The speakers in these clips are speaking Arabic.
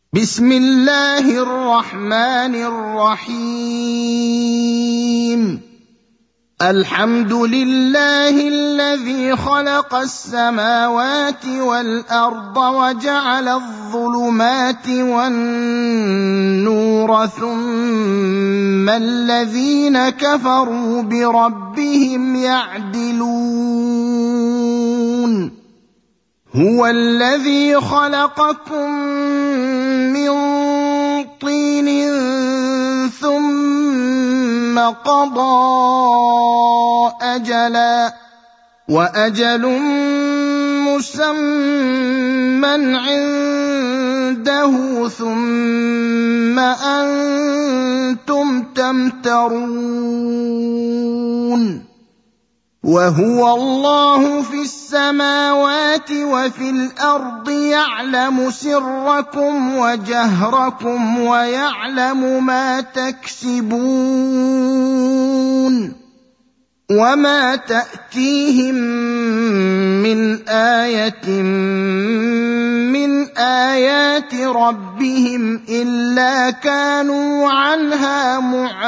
بسم الله الرحمن الرحيم. الحمد لله الذي خلق السماوات والأرض وجعل الظلمات والنور ثم الذين كفروا بربهم يعدلون. هو الذي خلقكم من طين ثم قضى أجلا وأجل مسمى عنده ثم أنتم تمترون. وهو الله في السماوات وفي الأرض يعلم سركم وجهركم ويعلم ما تكسبون. وما تأتيهم من آية من آيات ربهم إلا كانوا عنها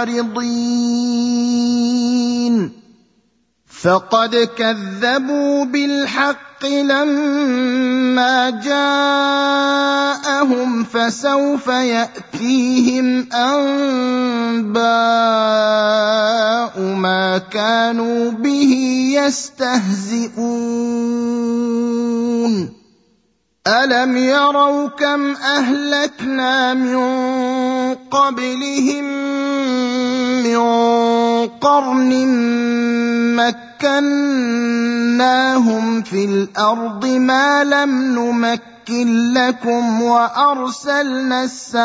معرضين. فقد كذبوا بالحق لما جاءهم فسوف يأتيهم أنباء ما كانوا به يستهزئون. ألم يروا كم أهلكنا من قبلهم من قرن مكناهم في الأرض ما لم نمكن لكم وأرسلنا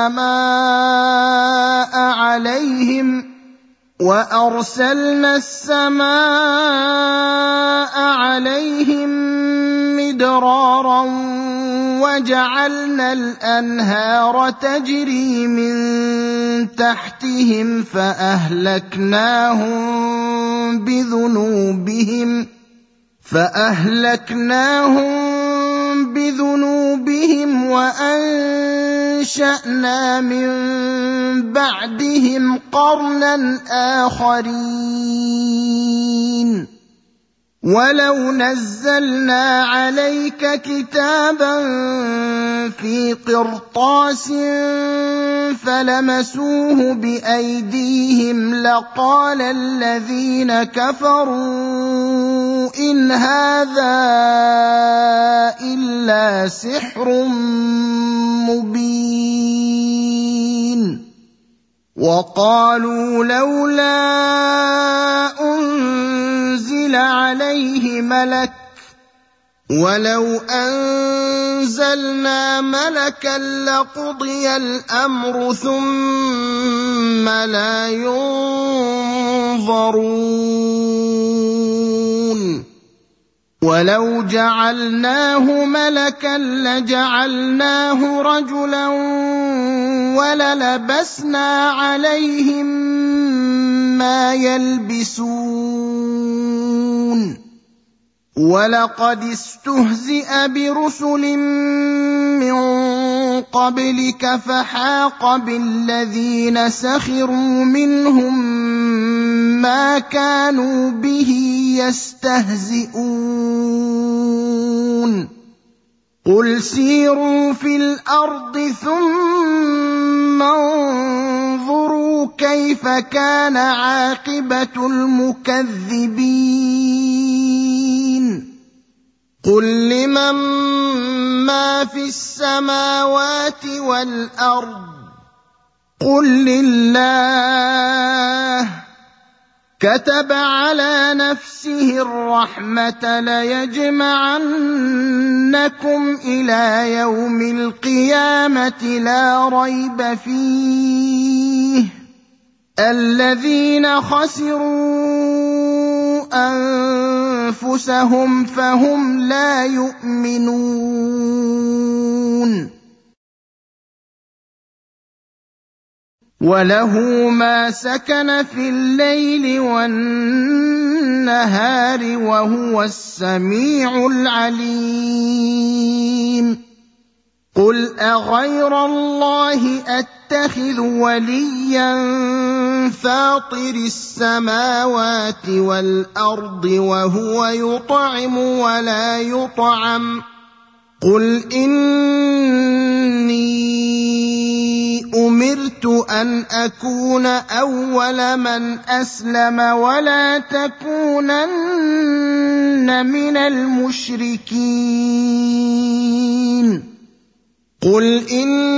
السماء عليهم مدرارا وجعلنا الأنهار تجري من تحتهم فأهلكناهم بذنوبهم وأنشأنا من بعدهم قرنا آخرين. ولو نزلنا عليك كتابا في قرطاس فلمسوه بأيديهم لقال الذين كفروا إن هذا إلا سحر مبين. وقالوا لولا أنزل عليه ملك ولو أنزلنا ملكا لقضي الأمر ثم لا ينظرون. ولو جعلناه ملكا لجعلناه رجلا وللبسنا عليهم ما يلبسون. ولقد استهزئ برسل من قبلك فحاق بالذين سخروا منهم ما كانوا به يستهزئون. قل سيروا في الأرض ثم انظروا كيف كان عاقبة المكذبين. قل لمن ما في السماوات والأرض قل لله. كتب على نفسه الرحمة ليجمعنكم إلى يوم القيامة لا ريب فيه. الذين خسروا أنفسهم فهم لا يؤمنون. وله ما سكن في الليل والنهار وهو السميع العليم. قل أغير الله أتخذ وليا فاطر السماوات والأرض وهو يطعم ولا يطعم قل إني أمرت أن أكون أول من أسلم ولا تكونن من المشركين قل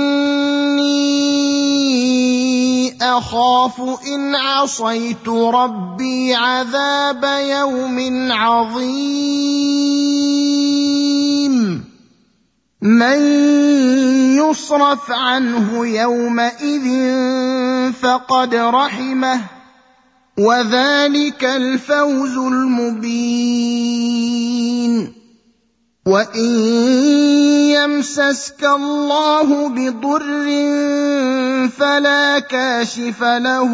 إني أخاف إن عصيت ربي عذاب يوم عظيم من يصرف عنه يومئذ فقد رحمه وذلك الفوز المبين وإن يمسسك الله بضر فلا كاشف له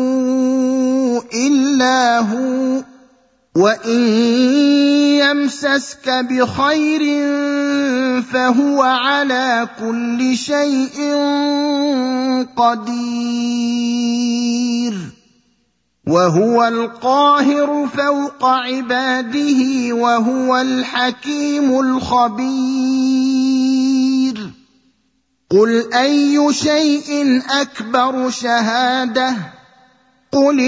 إلا هو وإن يمسسك بخير فهو على كل شيء قدير وهو القاهر فوق عباده وهو الحكيم الخبير قل أي شيء أكبر شهادة قل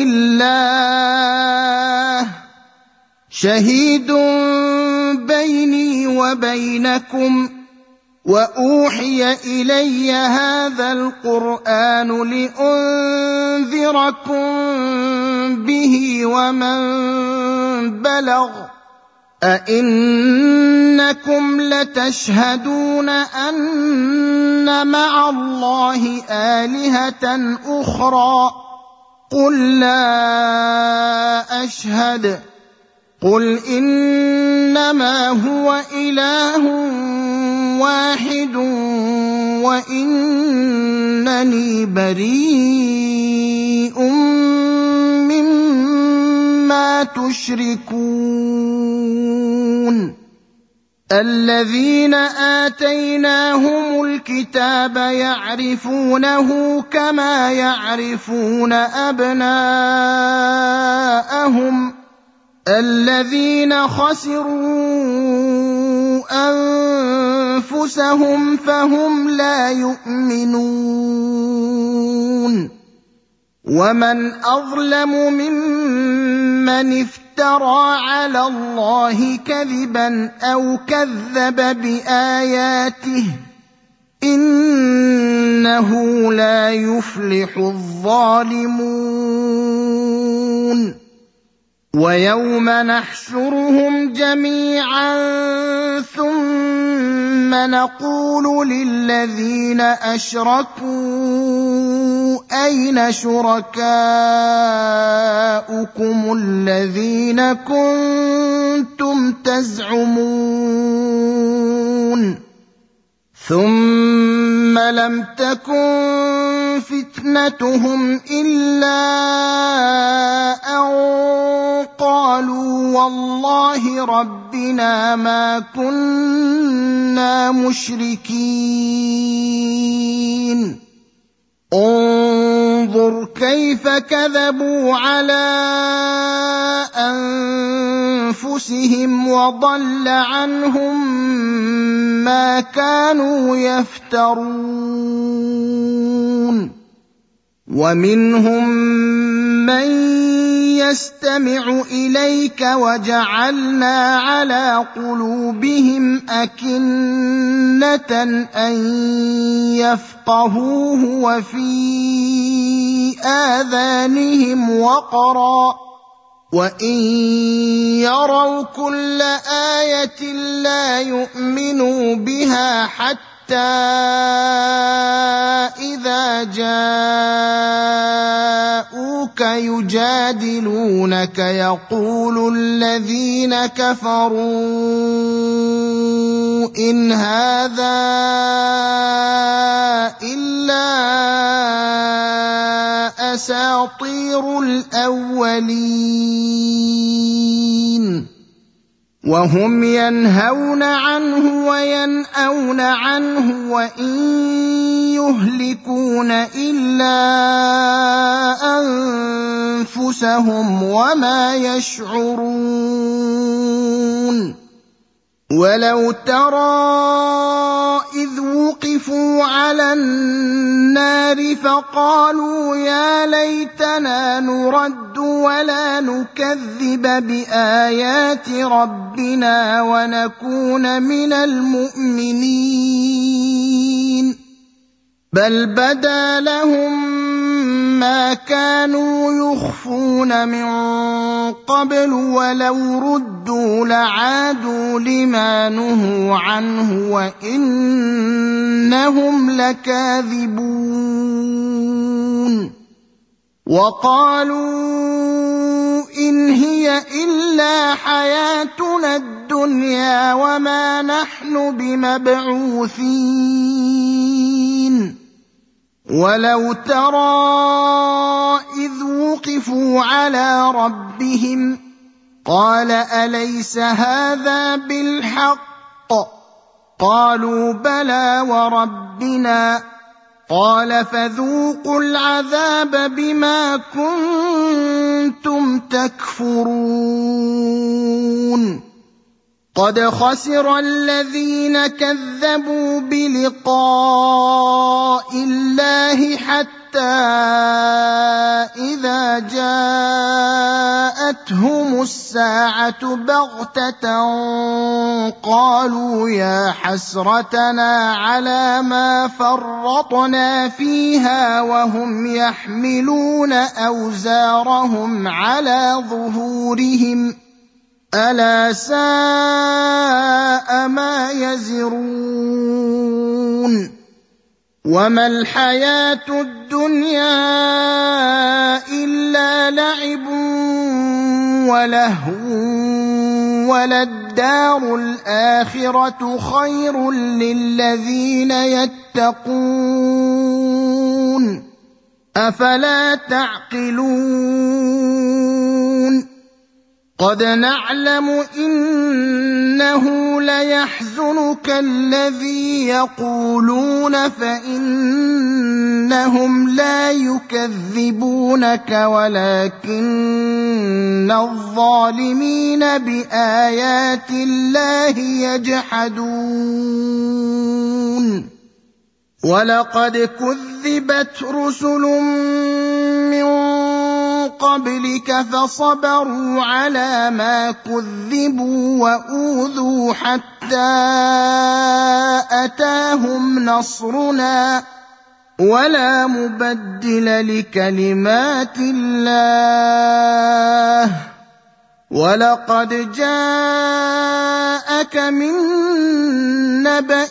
الله شهيد بيني وبينكم وأوحي إلي هذا القرآن لأنذركم به ومن بلغ أئنكم لتشهدون أن مع الله آلهة أخرى قل لا أشهد قل إنما هو إله واحد وإنني بريء مما تشركون الذين آتيناهم الكتاب يعرفونه كما يعرفون أبناءهم الذين خسروا أنفسهم فهم لا يؤمنون ومن أظلم ممن افترى على الله كذبا أو كذب بآياته إنه لا يفلح الظالمون ويوم نحشرهم جميعا ثم نقول للذين أشركوا أين شركاؤكم الذين كنتم تزعمون ثم لم تكن فتنتهم إلا أن قالوا والله ربنا ما كنا مشركين انظر كيف كذبوا على أنفسهم وضل عنهم ما كانوا يفترون ومنهم من يستمع إليك وجعلنا على قلوبهم أكنة أن يفقهوه وفي آذانهم وقرا وإن يروا كل آية لا يؤمنوا بها حتى إذا جاءوك يجادلونك يقول الذين كفروا إن هذا إلا أساطير الأولين وهم ينهون عنه وينأون عنه وإن يهلكون إلا أنفسهم وما يشعرون ولو ترى إذ وقفوا على النار فقالوا يا ليتنا نرد ولا نكذب بآيات ربنا ونكون من المؤمنين بل بدا لهم ما كانوا يخفون من قبل ولو ردوا لعادوا لما نهوا عنه وإنهم لكاذبون وقالوا إن هي إلا حياتنا الدنيا وما نحن بمبعوثين ولو ترى إذ وقفوا على ربهم قال أليس هذا بالحق قالوا بلى وربنا قال فذوقوا العذاب بما كنتم تكفرون قد خسر الذين كذبوا بلقاء الله حتى إذا جاءتهم الساعة بغتة قالوا يا حسرتنا على ما فرطنا فيها وهم يحملون أوزارهم على ظهورهم ألا ساء ما يزرون وما الحياة الدنيا إلا لعب ولهو وللدار الآخرة خير للذين يتقون أفلا تعقلون قد نعلم إنه ليحزنك الذي يقولون فإنهم لا يكذبونك ولكن الظالمين بآيات الله يجحدون ولقد كذبت رسل من قبلك فصبروا على ما كذبوا وأوذوا حتى أتاهم نصرنا ولا مبدل لكلمات الله ولقد جاءك من نبأ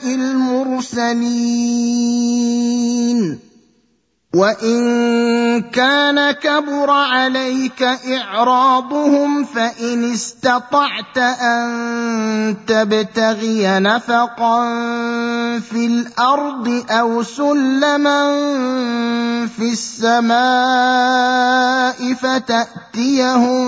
المرسلين وإن كان كبر عليك إعراضهم فإن استطعت أن تبتغي نفقا في الأرض أو سلما في السماء فتأتيهم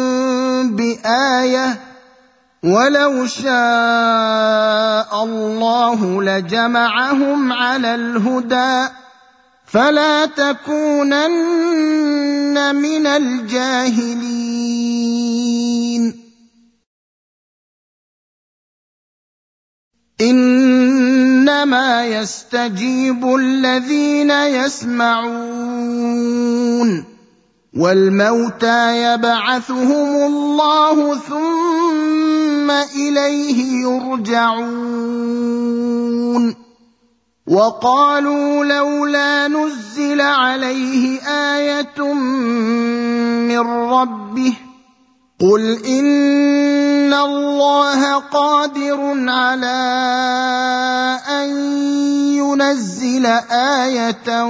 بآية ولو شاء الله لجمعهم على الهدى فلا تكونن من الجاهلين إنما يستجيب الذين يسمعون والموتى يبعثهم الله ثم إليه يرجعون وقالوا لولا نزل عليه آية من ربه قل إن الله قادر على أن ينزل آية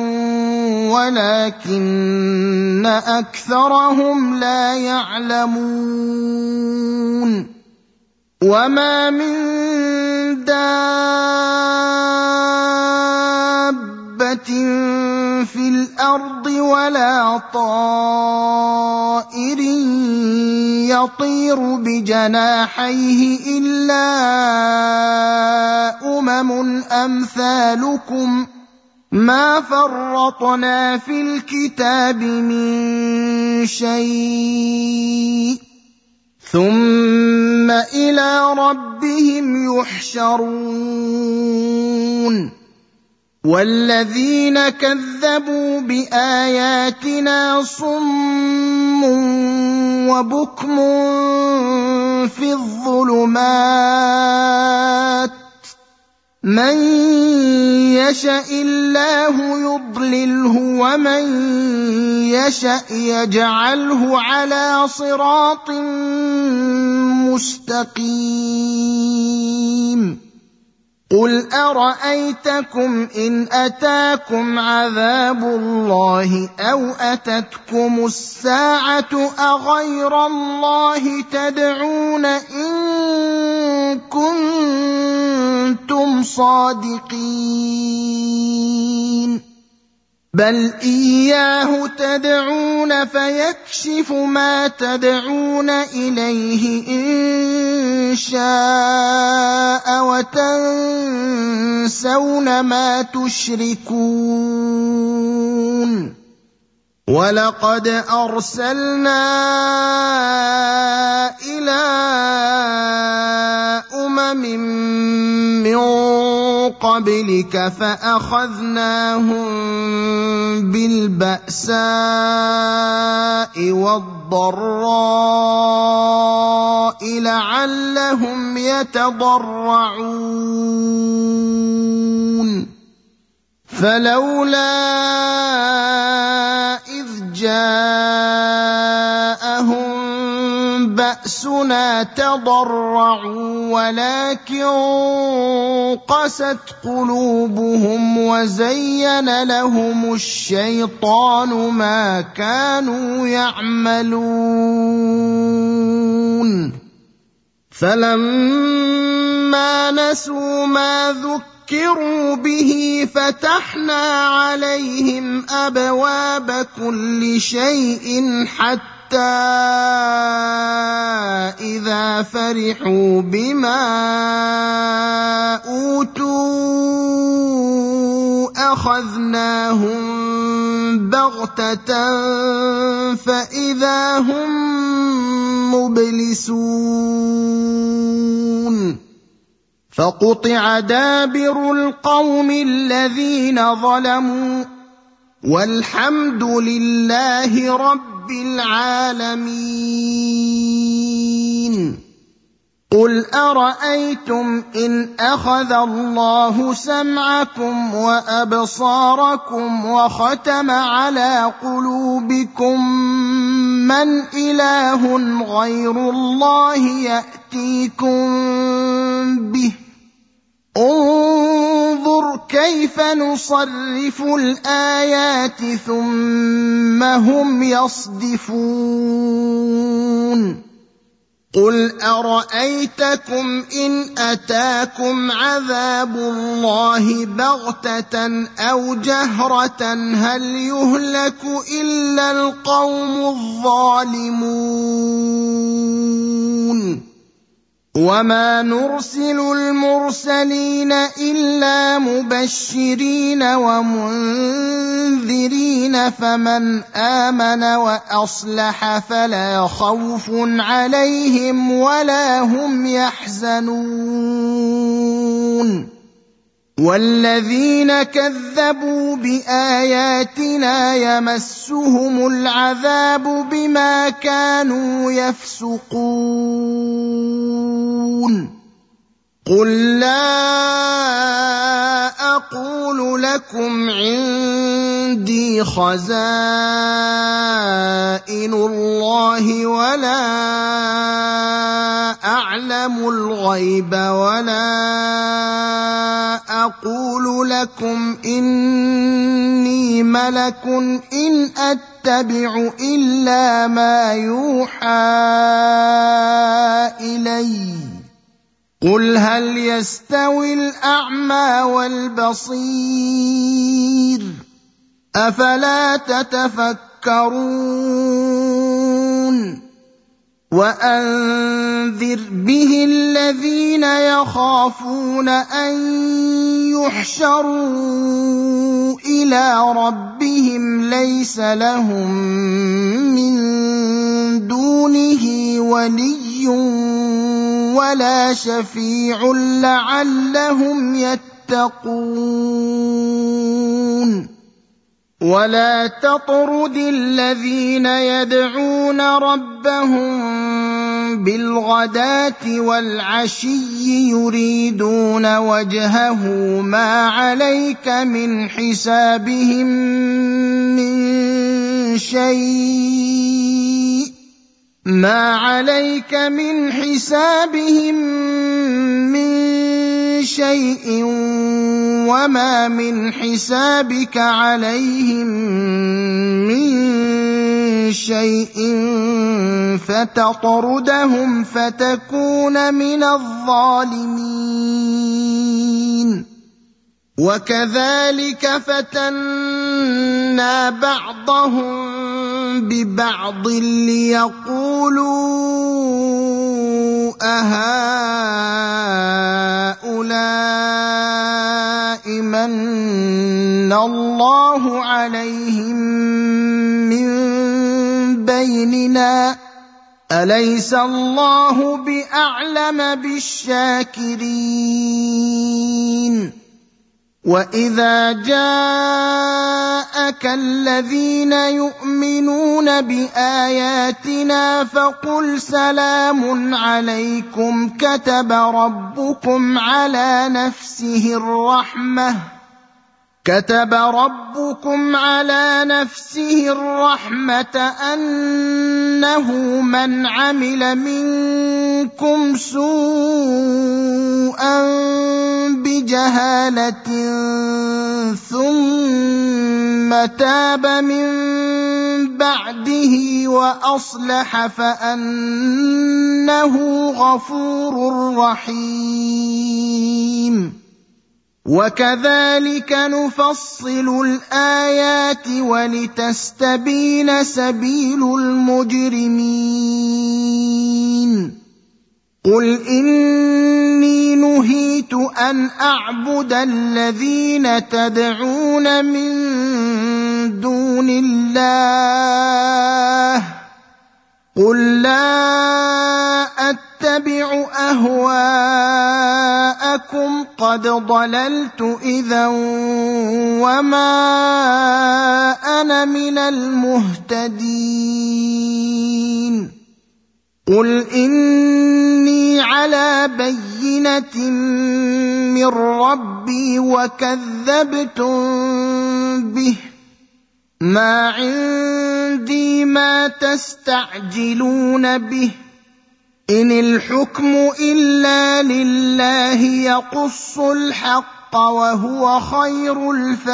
ولكن أكثرهم لا يعلمون وما من دابة في الأرض ولا طائر يطير بجناحيه إلا أمثالكم ما فرطنا في الكتاب من شيء ثم إلى ربهم يحشرون والذين كذبوا بآياتنا صم وبكم في الظلمات من يشاء الله يضلله ومن يشاء يجعله على صراط مستقيم قل أرأيتكم إن أتاكم عذاب الله أو أتتكم الساعة أغير الله تدعون إن كنتم صادقين بل إياه تدعون فيكشف ما تدعون إليه إن شاء وتنسون ما تشركون ولقد أرسلنا إلى من قبلك فأخذناهم بالبأساء والضراء لعلهم يتضرعون فلولا إذ جاءهم بأسنا تضرعوا ولكن قست قلوبهم وزين لهم الشيطان ما كانوا يعملون فلما نسوا ما ذكروا به فتحنا عليهم أبواب كل شيء حتى إذا فرحوا بما أوتوا أخذناهم بغتة فإذا هم مبلسون فقطع دابر القوم الذين ظلموا والحمد لله رب العالمين قل أرأيتم إن أخذ الله سمعكم وأبصاركم وختم على قلوبكم من إله غير الله يأتيكم به انظر كيف نصرف الآيات ثم هم يصدفون قل أرأيتكم إن أتاكم عذاب الله بغتة أو جهرة هل يهلك إلا القوم الظالمون وما نرسل المرسلين إلا مبشرين ومنذرين فمن آمن وأصلح فلا خوف عليهم ولا هم يحزنون والذين كذبوا بآياتنا يمسهم العذاب بما كانوا يفسقون قل لا أقول لكم عندي خزائن الله ولا أعلم الغيب ولا أقول لكم إني ملك إن أتبع إلا ما يوحى إلي قل هل يستوي الأعمى والبصير أفلا تتفكرون وأنذر به الذين يخافون أن يحشروا إلى ربهم ليس لهم من دونه ولي ولا شفيع لعلهم يتقون ولا تطرد الذين يدعون ربهم بالغداة والعشي يريدون وجهه ما عليك من حسابهم من شيء وما من حسابك عليهم من شيء فتطردهم فتكون من الظالمين وكذلك فتنا بعضهم ببعض ليقولوا أهؤلاء من الله عليهم من بيننا أليس الله بأعلم بالشاكرين وإذا جاءك الذين يؤمنون بآياتنا فقل سلام عليكم كتب ربكم على نفسه الرحمة أنه من عمل منكم سوءا بجهالة ثم تاب من بعده وأصلح فأنه غفور رحيم وكذلك نفصل الآيات ولتستبين سبيل المجرمين قل إني نهيت أن أعبد الذين تدعون من دون الله قل لا أتبع أهواءكم قد ضللت إذا وما أنا من المهتدين قل إني على بينة من ربي وكذبتم به ما عندي ما تستعجلون به إن الحكم إلا لله يقص الحق وهو خير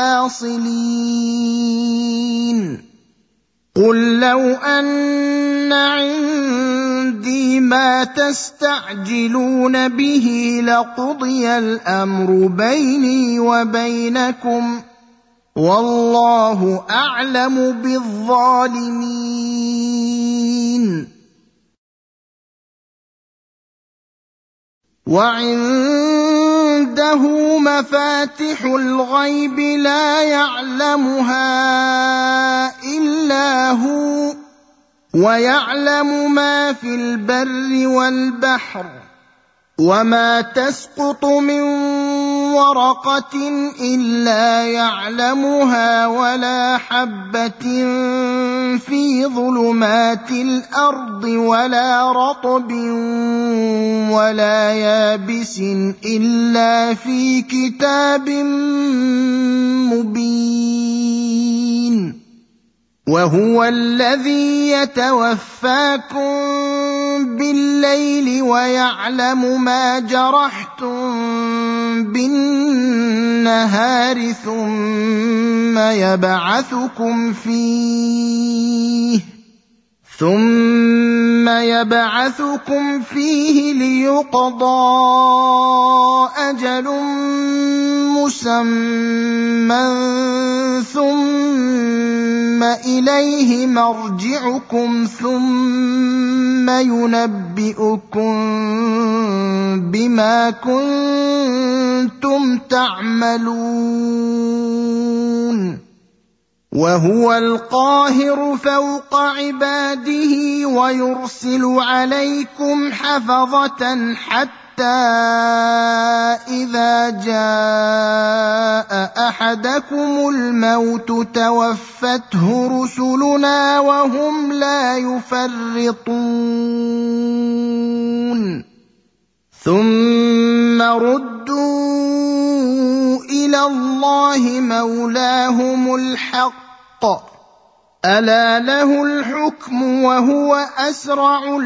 الفاصلين قل لو أن عندي ما تستعجلون به لقضي الأمر بيني وبينكم والله أعلم بالظالمين وعنده مفاتح الغيب لا يعلمها إلا هو ويعلم ما في البر والبحر وما تسقط من ورقة إلا يعلمها ولا حبة في ظلمات الأرض ولا رطب ولا يابس إلا في كتاب مبين وهو الذي يتوفاكم بالليل ويعلم ما جرحتم بالنهار ثم يبعثكم فيه ليقضى أجل مسمى ثم إليه مرجعكم ثم ينبئكم بما كنتم تعملون وهو القاهر فوق عباده ويرسل عليكم حفظة حتى إذا جاء أحدكم الموت توفته رسلنا وهم لا يفرطون ثم ردوا إلى الله مولاهم الحق ألا له الحكم وهو أسرع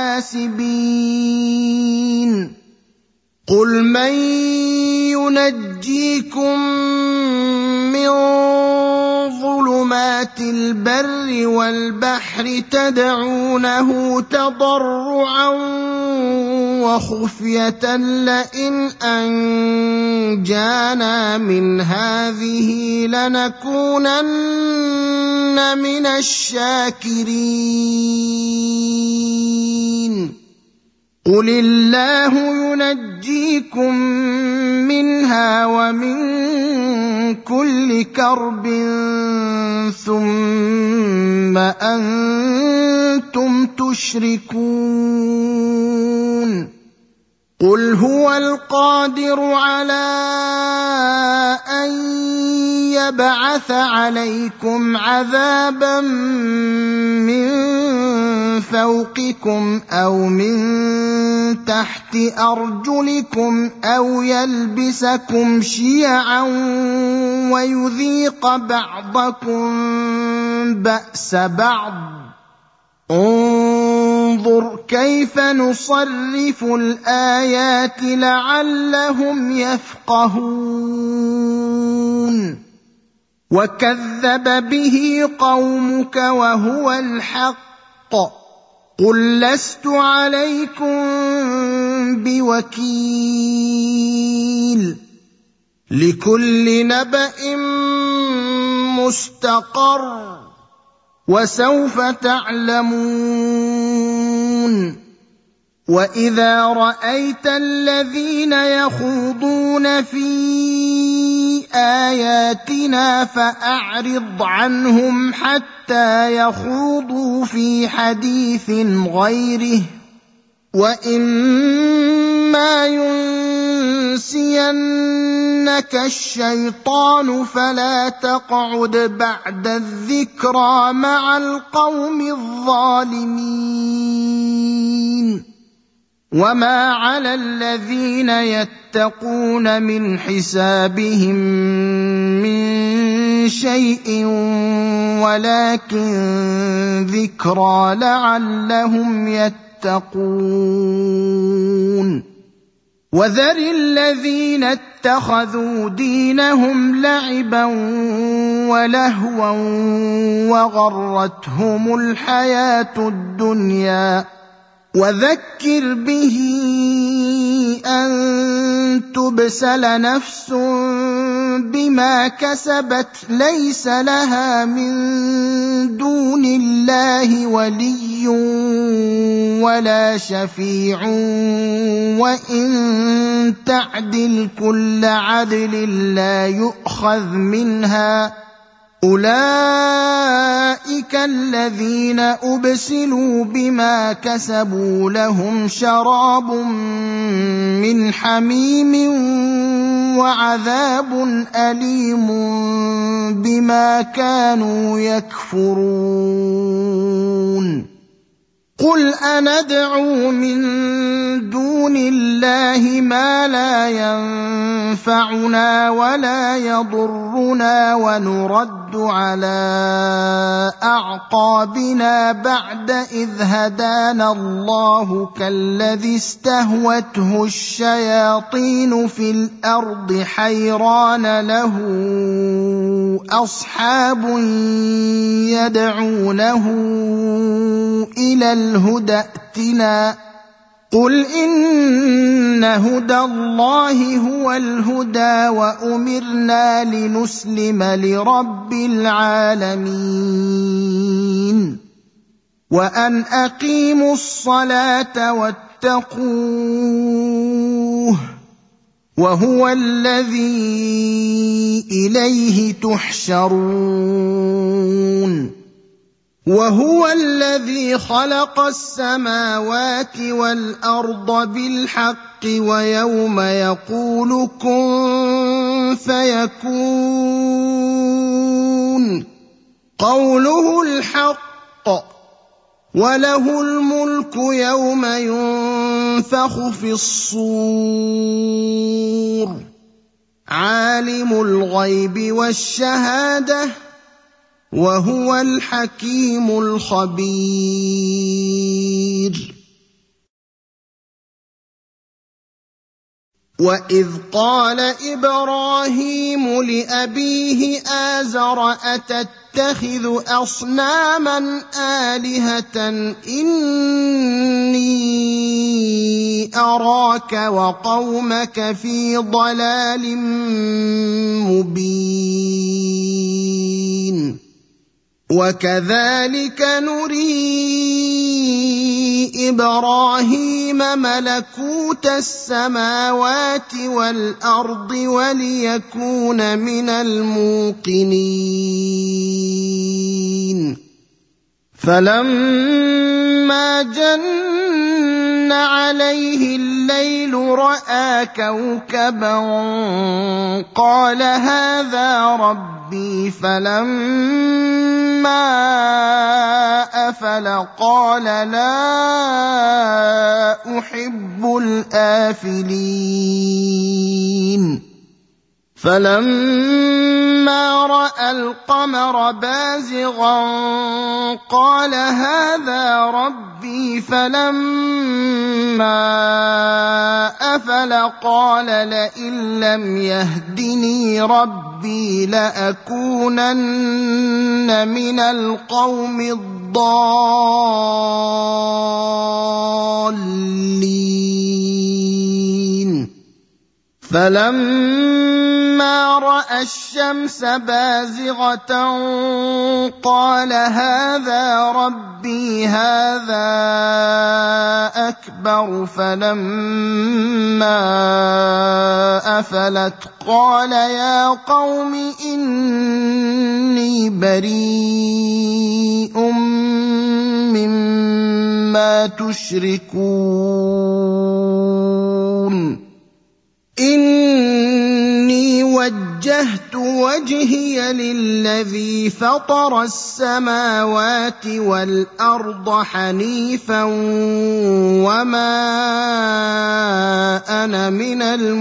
الحاسبين قل من ينجيكم من ظلمات البر والبحر تدعونه تضرعا وخفية لئن أنجانا من هذه لنكونن من الشاكرين قل الله ينجيكم منها ومن كل كرب ثم أنتم تشركون قل هو القادر على أن يبعث عليكم عذابا من فوقكم أو من تحت أرجلكم أو يلبسكم شيعا ويذيق بعضكم بأس بعض انظر كيف نصرف الآيات لعلهم يفقهون وكذب به قومك وهو الحق قل لست عليكم بوكيل لكل نبأ مستقر وسوف تعلمون وإذا رأيت الذين يخوضون في آياتنا فأعرض عنهم حتى يخوضوا في حديث غيره وإما ينسينك الشيطان فلا تقعد بعد الذكرى مع القوم الظالمين وما على الذين يتقون من حسابهم من شيء ولكن ذكرى لعلهم يتقون وذر الذين اتخذوا دينهم لعبا ولهوا وغرتهم الحياة الدنيا وذكر به أن تبسل نفس بما كسبت ليس لها من دون الله ولي ولا شفيع وإن تعدل كل عدل لا يؤخذ منها أولئك الذين أبسلوا بما كسبوا لهم شراب من حميم وعذاب أليم بما كانوا يكفرون قل أندعو من دون الله ما لا ينفعنا ولا يضرنا ونرد على أعقابنا بعد إذ هدانا الله كالذي استهوته الشياطين في الأرض حيران له أصحاب يدعونه إلى الهدى ائتنا قل إن هدى الله هو الهدى وأمرنا لنسلم لرب العالمين وأن أقيموا الصلاة واتقوه وهو الذي إليه تحشرون وهو الذي خلق السماوات والأرض بالحق ويوم يقول كن فيكون قوله الحق وله الملك يوم ينفخ في الصور عالم الغيب والشهادة وهو الحكيم الخبير وإذ قال إبراهيم لأبيه آزر أتتخذ أصناما آلهة إني أراك وقومك في ضلال مبين وكذلك نري إبراهيم ملكوت السماوات والأرض وليكون من الموقنين فلما جن عليه الليل رأى كوكبا قال هذا ربي فلما أفل قال لا أحب الآفلين فلما رأى القمر بازغا قال هذا ربي فلما أفل قال لئن لم يهدني ربي لأكونن من القوم الضالين فلما رأى الشمس بازغة قال هذا ربي هذا أكبر فلما أفلت قال يا قوم إني بريء مما تشركون إني وجهت وجهي للذي فطر السماوات والأرض حنيفا وما أنا من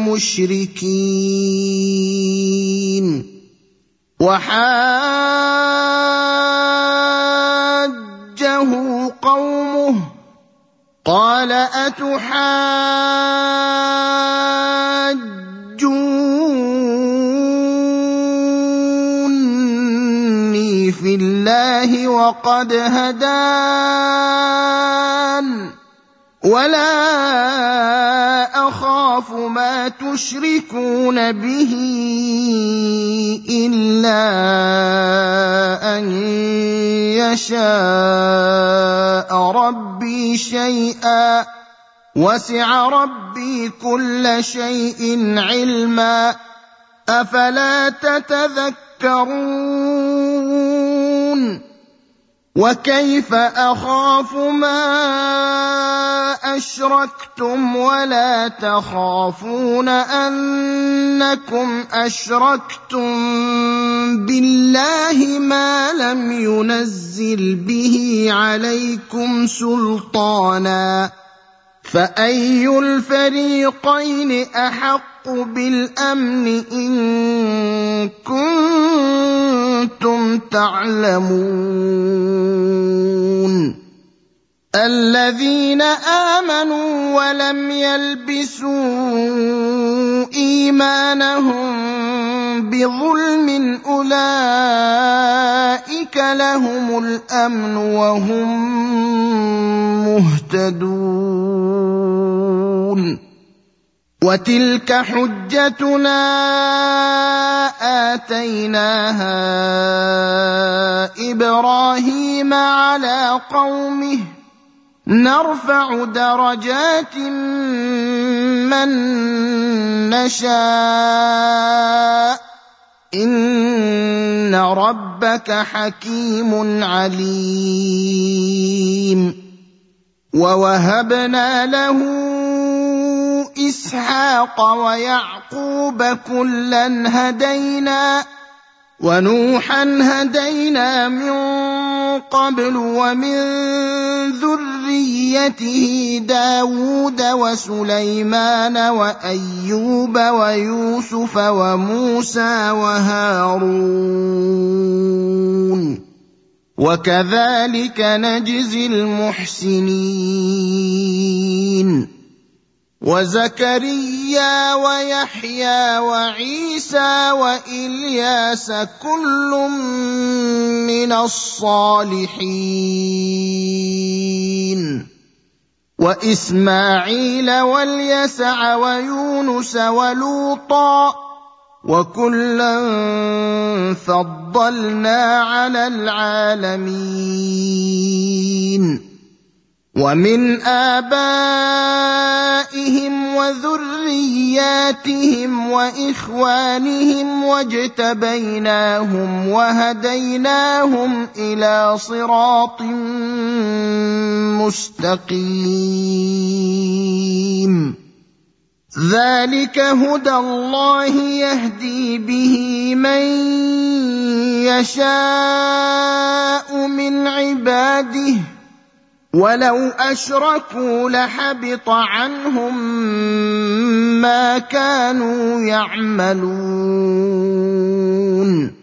المشركين وحاجه قومه قال أتحاجوني في الله وقد هدان ولا أخاف ما تشركون به إلا أن يشاء ربي شيئا وسع ربي كل شيء علما أفلا تتذكرون وكيف أخاف ما أشركتم ولا تخافون أنكم أشركتم بالله ما لم ينزل به عليكم سلطانا فأي الفريقين أحق بالأمن إن كنتم تعلمون الذين آمنوا ولم يلبسوا إيمانهم بظلم أولئك أولئك لهم الأمن وهم مهتدون وتلك حجتنا آتيناها إبراهيم على قومه نرفع درجات من نشاء إن ربك حكيم عليم ووهبنا له إسحاق ويعقوب كلا هدينا ونوحا هدينا من قبل ومن ذريته داود وسليمان وأيوب ويوسف وموسى وهارون وكذلك نجزي المحسنين وزكريا ويحيى وعيسى وإلياس كل من الصالحين وإسماعيل واليسع ويونس ولوطا وكلا فضلنا على العالمين ومن آبائهم وذرياتهم وإخوانهم واجتبيناهم وهديناهم إلى صراط مستقيم ذلك هدى الله يهدي به من يشاء من عباده ولو أشركوا لحبط عنهم ما كانوا يعملون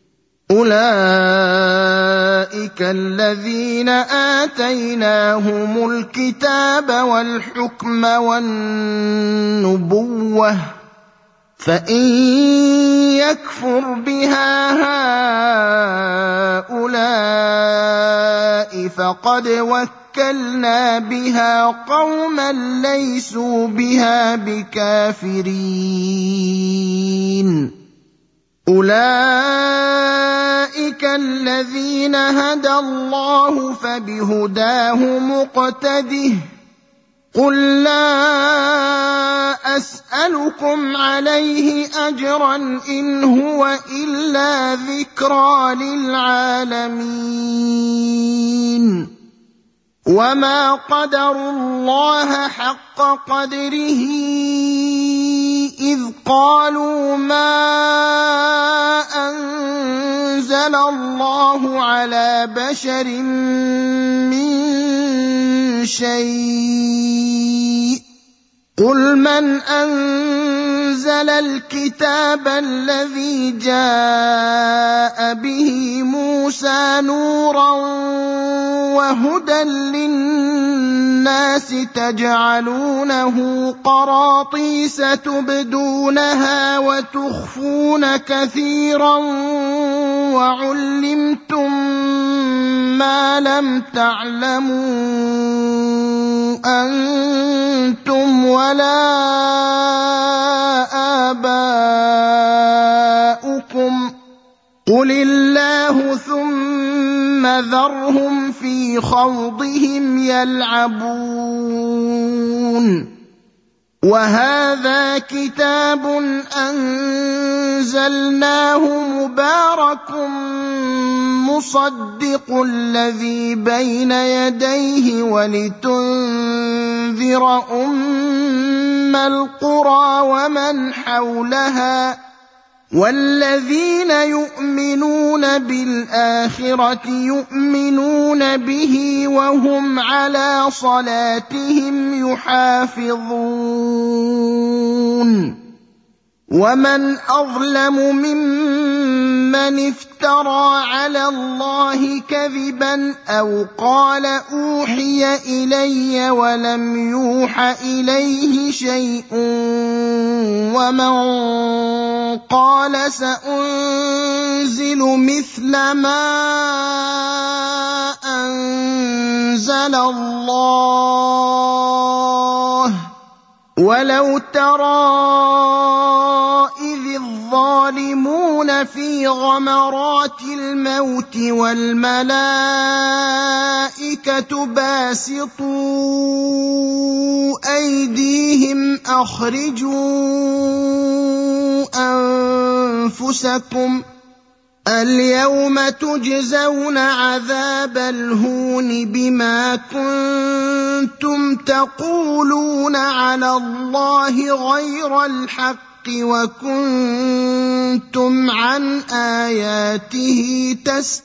أولئك الذين آتيناهم الكتاب والحكم والنبوة فإن يكفر بها هؤلاء فقد وكلنا بها قوما ليسوا بها بكافرين أولئك الذين هدى الله فبهداه مقتده قل لا أسألكم عليه أجرا إن هو إلا ذكرى للعالمين وما قدروا الله حق قدره إذ قالوا ما أنزل الله على بشر من شيء قل من أنزل الكتاب الذي جاء به موسى نورا وهدى للناس تجعلونه قراطيس تبدونها وتخفون كثيرا وعلمتم ما لم تعلموا أنتم ولا آباؤكم قل الله ثم ذرهم في خوضهم يلعبون وهذا كتاب أنزلناه مبارك مصدق الذي بين يديه ولتنذر أم القرى ومن حولها والذين يؤمنون بالآخرة يؤمنون به وهم على صلاتهم يحافظون ومن أظلم ممن افترى على الله كذبا أو قال أوحي إلي ولم يوح إليه شيء ومن قال سأنزل مثل ما أنزل الله ولو ترى إذ الظالمون في غمرات الموت والملائكة باسطوا أيديهم أخرجوا أنفسكم اليوم تجزون عذاب الهون بما كنتم تقولون على الله غير الحق وكنتم عن آياته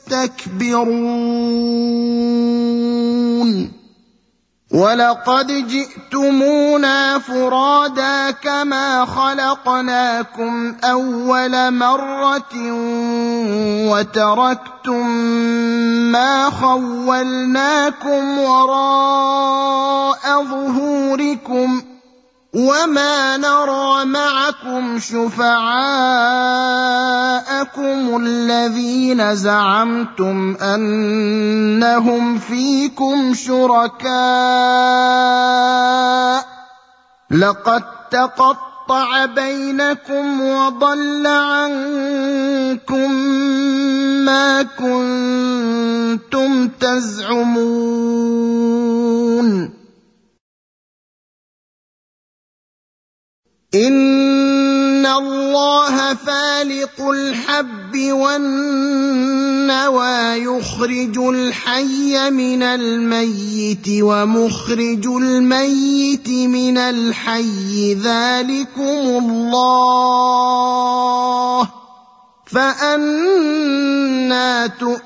تستكبرون ولقد جئتمونا فرادا كما خلقناكم أول مرة وتركتم ما خولناكم وراء ظهوركم وما نرى معكم شفعاءكم الذين زعمتم أنهم فيكم شركاء لقد تقطع بينكم وضل عنكم ما كنتم تزعمون إن الله فالق الحب والنوى يخرج الحي من الميت ومخرج الميت من الحي ذلكم الله فأنى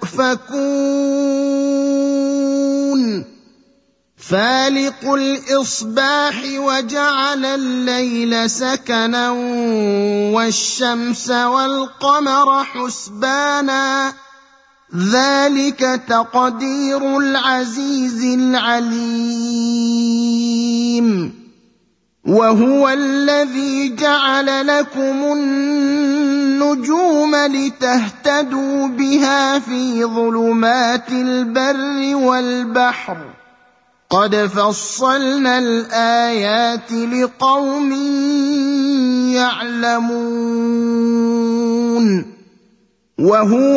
تؤفكون فالق الإصباح وجعل الليل سكنا والشمس والقمر حسبانا ذلك تقدير العزيز العليم وهو الذي جعل لكم النجوم لتهتدوا بها في ظلمات البر والبحر قد فصلنا الآيات لقوم يعلمون وهو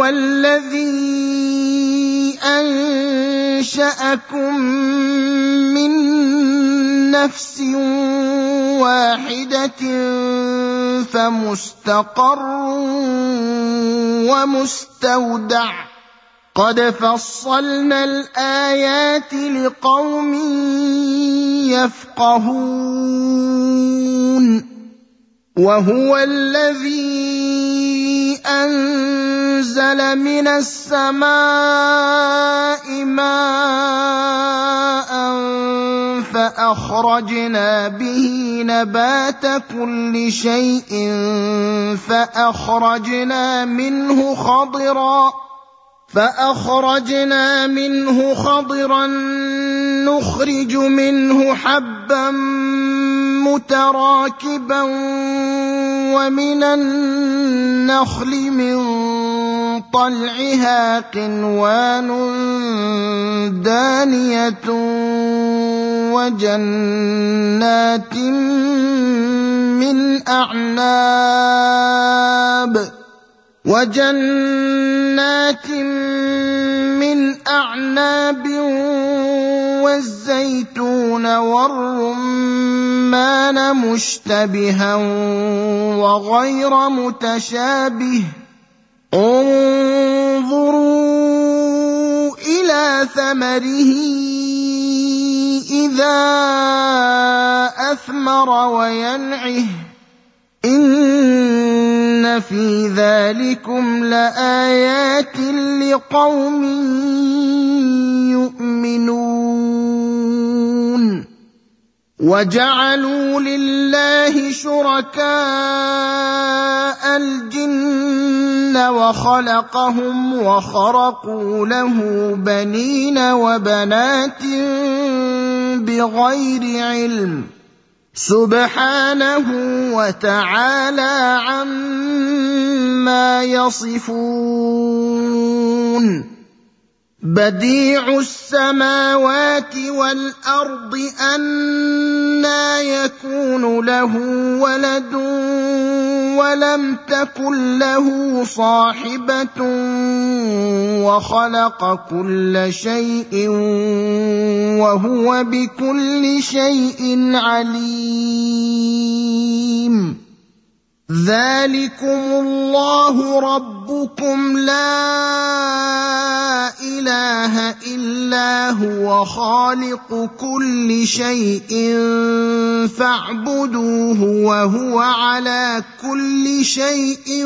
الذي أنشأكم من نفس واحدة فمستقر ومستودع قد فصلنا الآيات لقوم يفقهون وهو الذي أنزل من السماء ماء فأخرجنا به نبات كل شيء فأخرجنا منه خضرا نخرج منه حبا متراكبا ومن النخل من طلعها قنوان دانية وجنات من أعناب والزيتون والرمان مشتبها وغير متشابه انظروا إلى ثمره إذا أثمر وينعه إن في ذلكم لآيات لقوم يؤمنون وجعلوا لله شركاء الجن وخلقهم وخرقوا له بنين وبنات بغير علم سبحانه وتعالى عما يصفون بديع السماوات والأرض أنى يكون له ولد ولم تكن له صاحبة وخلق كل شيء وهو بكل شيء عليم ذلكم الله ربكم لا إله إلا هو خالق كل شيء فاعبدوه وهو على كل شيء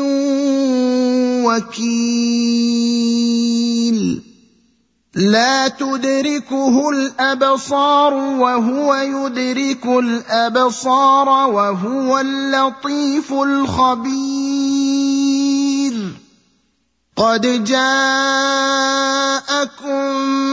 وكيل لا تدركه الأبصار وهو يدرك الأبصار وهو اللطيف الخبير قد جاءكم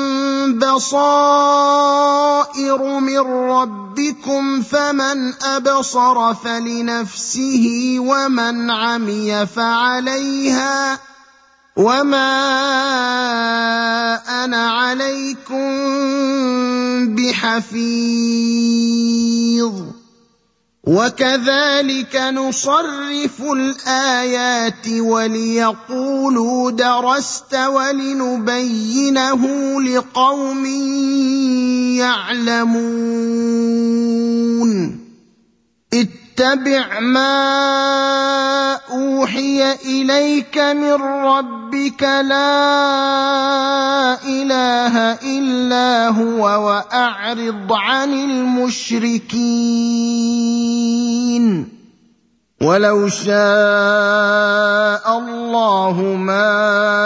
بصائر من ربكم فمن أبصر فلنفسه ومن عمي فعليها وما أنا عليكم بحفيظ وكذلك نصرف الآيات وليقولوا درست ولنبينه لقوم يعلمون اتبع ما أوحي إليك من ربك لا إله إلا هو وأعرض عن المشركين ولو شاء الله ما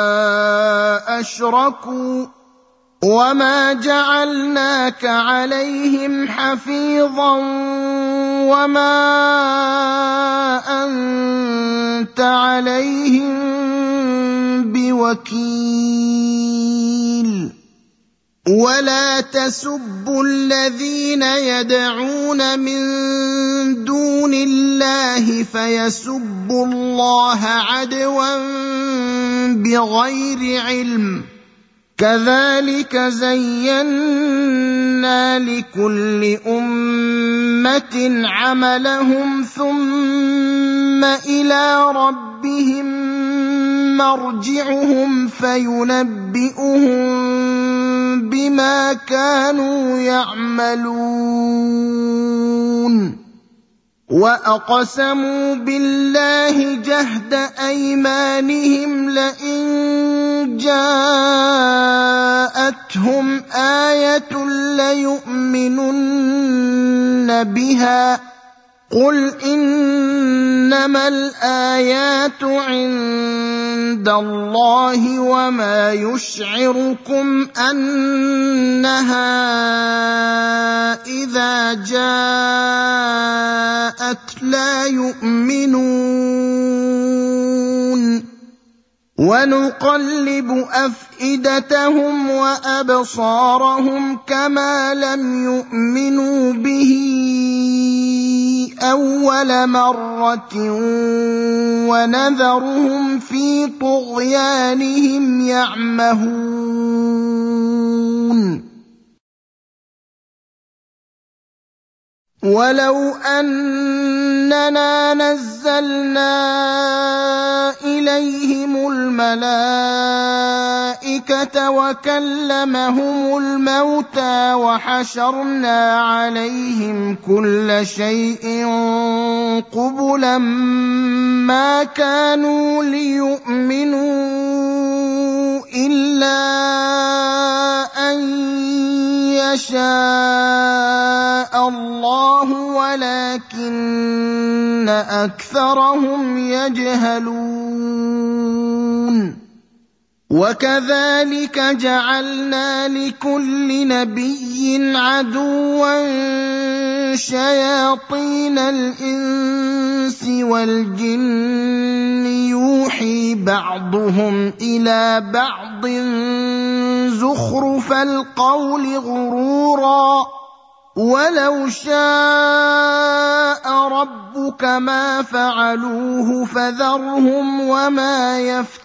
أشركوا وما جعلناك عليهم حفيظا وما أنت عليهم بوكيل ولا تسبوا الذين يدعون من دون الله فيسبوا الله عدوا بغير علم كذلك زينا لكل أمة عملهم ثم إلى ربهم مرجعهم فينبئهم بما كانوا يعملون وأقسموا بالله جهد أيمانهم لئن جاءتهم آية ليؤمنن بها قل إنما الآيات عند الله وما يشعركم أنها إذا جاءت لا يؤمنون ونقلب أفئدتهم وأبصارهم كما لم يؤمنوا به أول مرة ونذرهم في طغيانهم يعمهون ولو أننا نزلنا إليهم الملائكة وكلمهم الموتى وحشرنا عليهم كل شيء قبلا ما كانوا ليؤمنوا إلا أن يشاء الله ولكن أكثرهم يجهلون وكذلك جعلنا لكل نبي عدوا شياطين الإنس والجن يوحي بعضهم إلى بعض زخرف القول غرورا ولو شاء ربك ما فعلوه فذرهم وما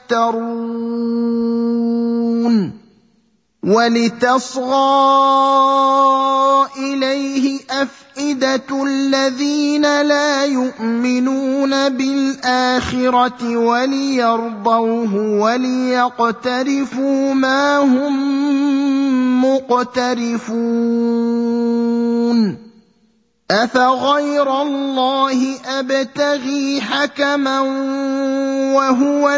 يفترون ولتصغى إليه أفئدة الذين لا يؤمنون بالآخرة وليرضوه وليقترفوا ما هم مقترفون أفغير الله أبتغي حكما وهو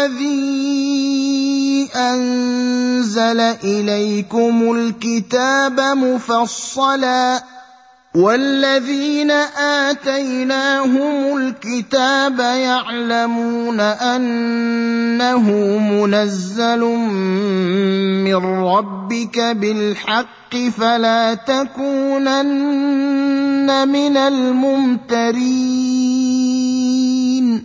الذي أنزل إليكم الكتاب مفصلا والذين آتيناهم الكتاب يعلمون أنه منزل من ربك بالحق فلا تكونن من الممترين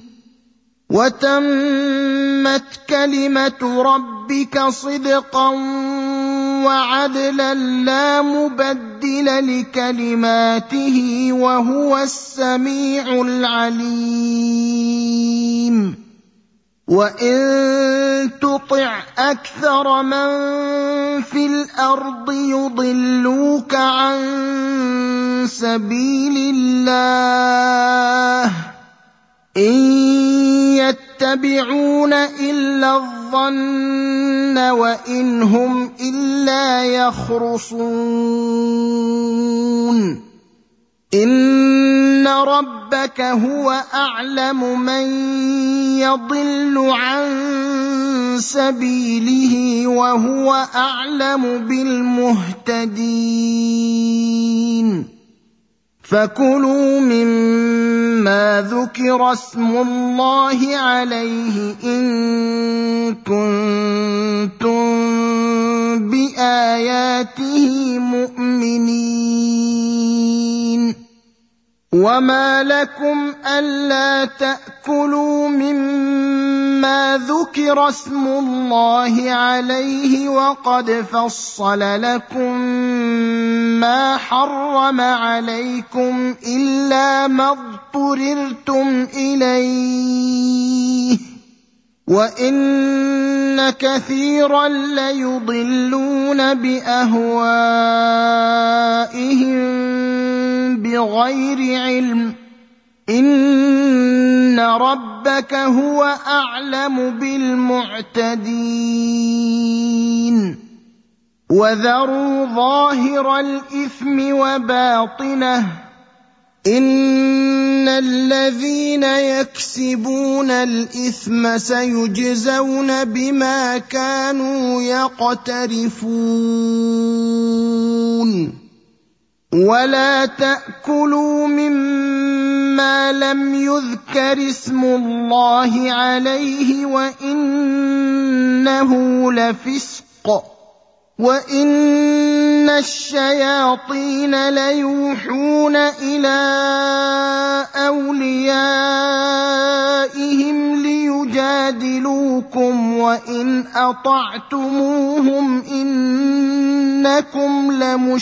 وتمت كلمة ربك صدقا وعدلا لا مبدل لكلماته وهو السميع العليم وإن تطع أكثر من في الأرض يضلوك عن سبيل الله إن يتبعون إلا الظن وإن هم إلا يخرصون إن ربك هو أعلم من يضل عن سبيله وهو أعلم بالمهتدين فكلوا مما ذكر اسم الله عليه إن كنتم بآياته مؤمنين وما لكم ألا تأكلوا مما ذكر اسم الله عليه وقد فصل لكم ما حرم عليكم إلا ما اضطررتم إليه وإن كثيرا ليضلون بأهوائهم بغير علم إن ربك هو أعلم بالمعتدين وذروا ظاهر الإثم وباطنه إن الذين يكسبون الإثم سيجزون بما كانوا يقترفون ولا تأكلوا مما لم يذكر اسم الله عليه وإنه لفسق وإن الشياطين ليوحون إلى أوليائهم ليجادلوكم وإن أطعتموهم إنكم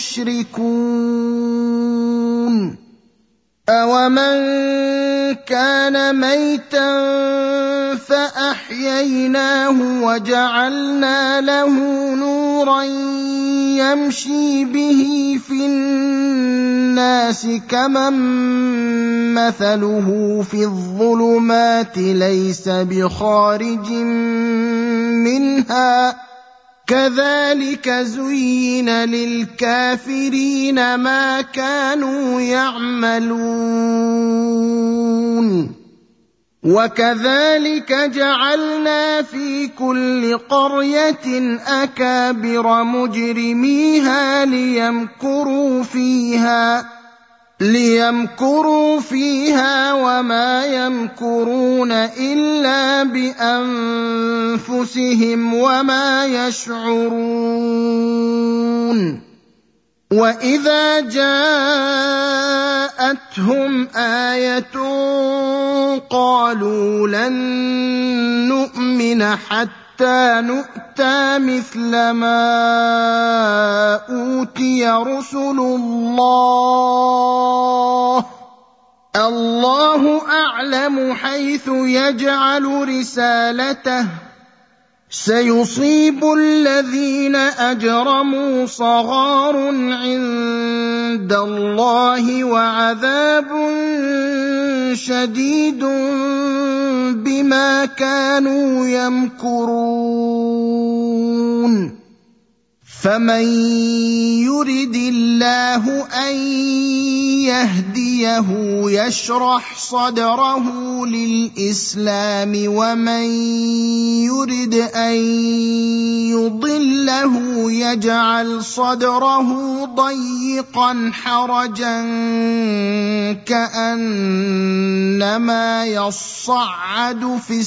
لمشركون أَوَمَنْ كَانَ مَيْتًا فَأَحْيَيْنَاهُ وَجَعَلْنَا لَهُ نُورًا يَمْشِي بِهِ فِي النَّاسِ كَمَنْ مَثَلُهُ في الظُّلُمَاتِ لَيْسَ بِخَارِجٍ مِنْهَا كَذَلِكَ زُيِّنَ لِلْكَافِرِينَ مَا كَانُوا يَعْمَلُونَ وَكَذَلِكَ جَعَلْنَا فِي كُلِّ قَرْيَةٍ أَكَابِرَ مُجْرِمِيهَا لِيَمْكُرُوا فِيهَا ليمكروا فيها وما يمكرون إلا بأنفسهم وما يشعرون وإذا جاءتهم آية قالوا لن نؤمن حتى نؤتى مثل ما أوتي رسل الله أعلم حيث يجعل رسالته سيصيب الذين أجرموا صغار عند الله وعذاب شديد بما كانوا يمكرون فمن يرد الله أن يهديه يشرح صدره للإسلام ومن يرد أن يضله يجعل صدره ضيقا حرجا كأنما يصعد في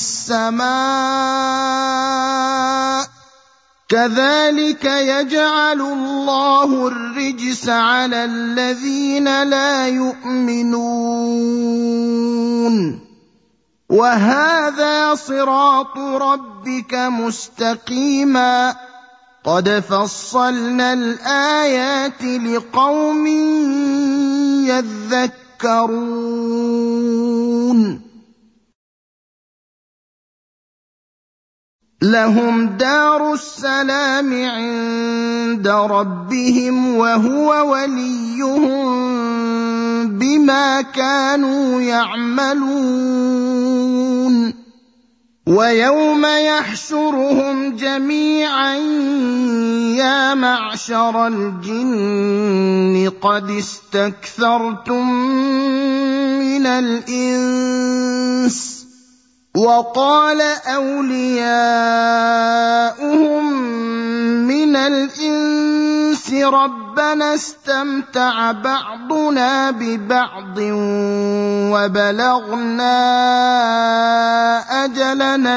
السماء كذلك يجعل الله الرجس على الذين لا يؤمنون وهذا صراط ربك مستقيما قد فصلنا الآيات لقوم يذكرون لهم دار السلام عند ربهم وهو وليهم بما كانوا يعملون ويوم يحشرهم جميعا يا معشر الجن قد استكثرتم من الإنس وقال أولياؤهم من الإنس ربنا استمتع بعضنا ببعض وبلغنا أجلنا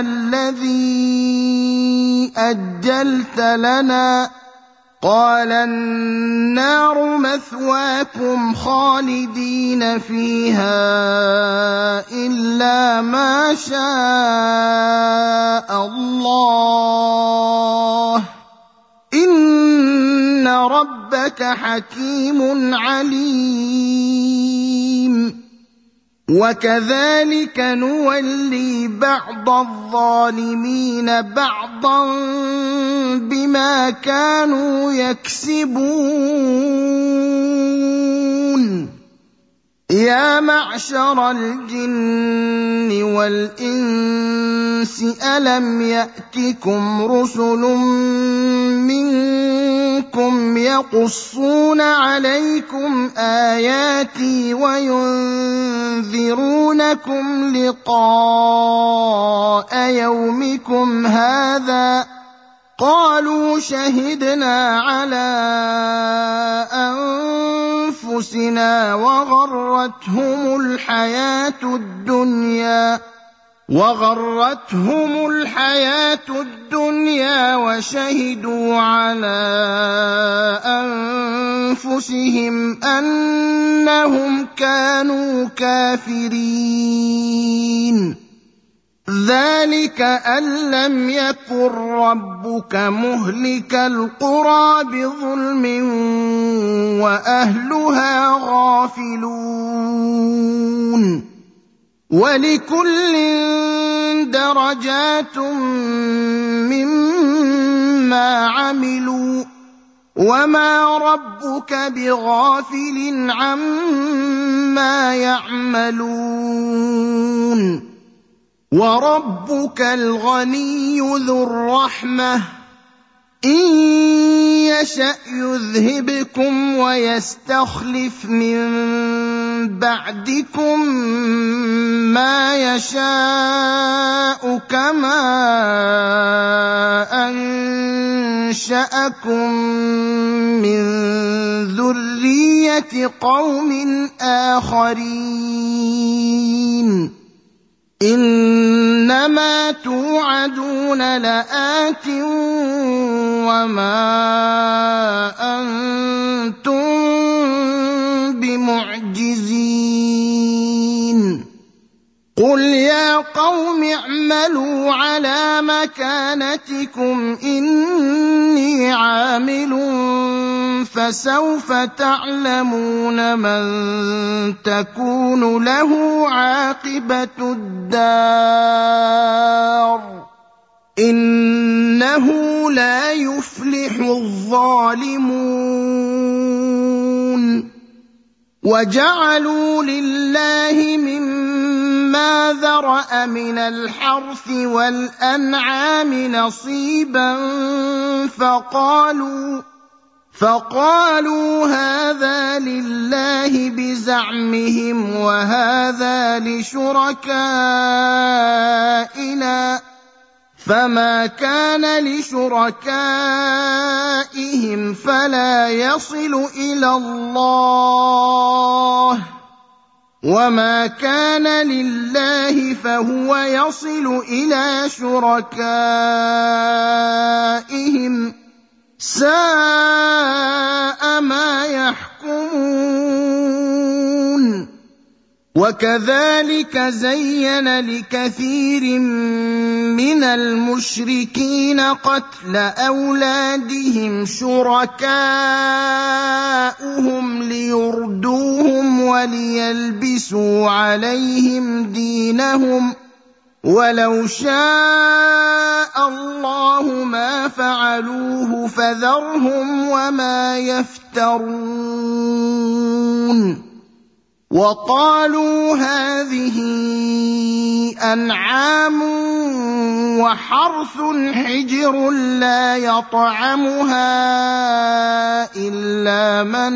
الذي أجلت لنا قال النار مثواكم خالدين فيها إلا ما شاء الله إن ربك حكيم عليم وكذلك نولي بعض الظالمين بعضا بما كانوا يكسبون يا معشر الجن والإنس ألم يأتكم رسل منكم يقصون عليكم آياتي وينذرونكم لقاء يومكم هذا قالوا شهدنا على أنفسنا وغرتهم الحياة الدنيا وشهدوا على أنفسهم أنهم كانوا كافرين ذلك أن لم يكن ربك مهلك القرى بظلم وأهلها غافلون ولكل درجات مما عملوا وما ربك بغافل عما يعملون وربك الغني ذو الرحمة إن يشأ يذهبكم ويستخلف من بَعْدِكُم مَّا يَشَاءُ كَمَا أَنشَأَكُم مِّن ذُرِّيَّةِ قَوْمٍ آخَرِينَ إِنَّمَا تُوعَدُونَ لَآتٍ وَمَا أَنتُم بِمُعْجِزِينَ قُلْ يَا قَوْمِ اعْمَلُوا عَلَىٰ مَكَانَتِكُمْ إِنِّي عَامِلٌ فَسَوْفَ تَعْلَمُونَ مَن تَكُونُ لَهُ عَاقِبَةُ الدَّارِ إِنَّهُ لَا يُفْلِحُ الظَّالِمُونَ وَجَعَلُوا لِلَّهِ مِمَّا ذَرَأَ مِنَ الْحَرْثِ وَالْأَنْعَامِ نَصِيبًا فَقَالُوا هَٰذَا لِلَّهِ بِزَعْمِهِمْ وَهَٰذَا لِشُرَكَائِنَا ۖ فَمَا كَانَ لِشُرَكَائِهِمْ فَلَا يَصِلُ إِلَى اللَّهِ وَمَا كَانَ لِلَّهِ فَهُوَ يَصِلُ إِلَىٰ شُرَكَائِهِمْ ۗ سَاءَ مَا يَحْكُمُونَ وَكَذَٰلِكَ زَيَّنَ لِكَثِيرٍ مِّنَ الْمُشْرِكِينَ قَتْلَ أَوْلَادِهِمْ شُرَكَاؤُهُمْ لِيُرْدُوهُمْ وَلِيَلْبِسُوا عَلَيْهِمْ دِينَهُمْ ۖ وَلَوْ شَاءَ اللَّهُ مَا فَعَلُوهُ فَذَرْهُمْ وَمَا يَفْتَرُونَ وَقَالُوا هَٰذِهِ أَنْعَامٌ وَحَرْثٌ حِجْرٌ لَّا يَطْعَمُهَا إِلَّا مَن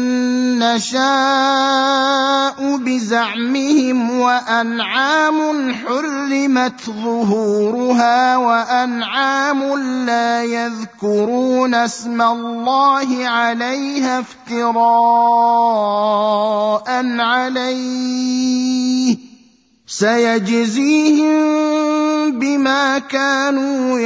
نَّشَاءُ بِزَعْمِهِمْ وَأَنْعَامٌ حُرِّمَتْ ظُهُورُهَا وَأَنْعَامٌ لَّا يَذْكُرُونَ اسْمَ اللَّهِ عَلَيْهَا افْتِرَاءً عَلَيْهِ ۚ سَيَجْزِيهِم بِمَا كَانُوا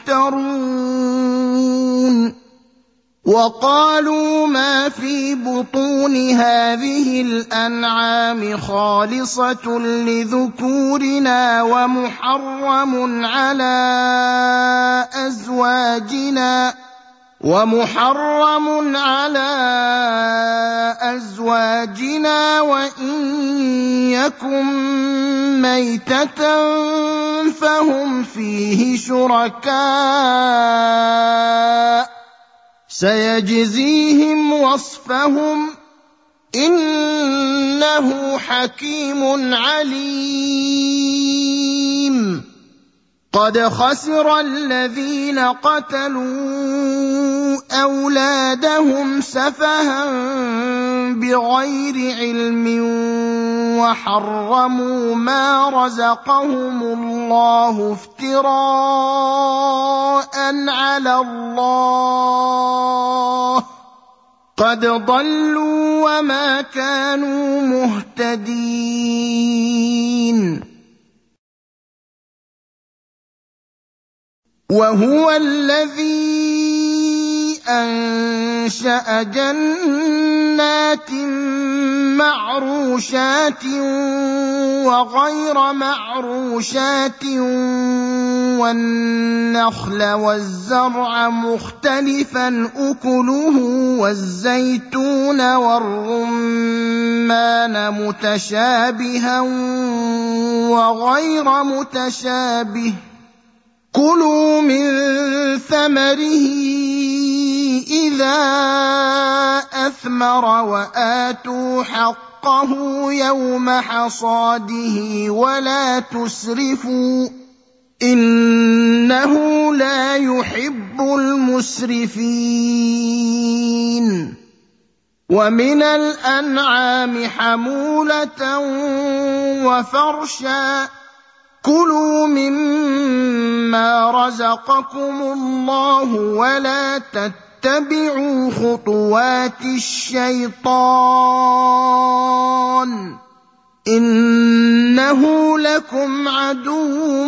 يَفْتَرُونَ وَقَالُوا مَا فِي بُطُونِ هَٰذِهِ الْأَنْعَامِ خَالِصَةٌ لِّذُكُورِنَا وَمُحَرَّمٌ عَلَىٰ أَزْوَاجِنَا وَإِن يَكُن مَّيْتَةً فَهُمْ فِيهِ شُرَكَاءُ ۚ سَيَجْزِيهِمْ وَصْفَهُمْ ۚ إِنَّهُ حَكِيمٌ عَلِيمٌ قَدْ خَسِرَ الَّذِينَ قَتَلُوا أَوْلَادَهُمْ سَفَهًا بِغَيْرِ عِلْمٍ وَحَرَّمُوا مَا رَزَقَهُمُ اللَّهُ افْتِرَاءً عَلَى اللَّهِ ۚ قَدْ ضَلُّوا وَمَا كَانُوا مُهْتَدِينَ وَهُوَ الَّذِي أَنشَأَ جَنَّاتٍ مَّعْرُوشَاتٍ وَغَيْرَ مَعْرُوشَاتٍ وَالنَّخْلَ وَالزَّرْعَ مُخْتَلِفًا أُكُلُهُ وَالزَّيْتُونَ وَالرُّمَّانَ مُتَشَابِهًا وَغَيْرَ مُتَشَابِهٍ ۚ كُلُوا مِن ثَمَرِهِ إِذَا أَثْمَرَ وَآتُوا حَقَّهُ يَوْمَ حَصَادِهِ وَلَا تُسْرِفُوا ۚ إِنَّهُ لَا يُحِبُّ الْمُسْرِفِينَ ومن الأنعام حمولة وفرشا كلوا مما رزقكم الله ولا تتبعوا خطوات الشيطان إنه لكم عدو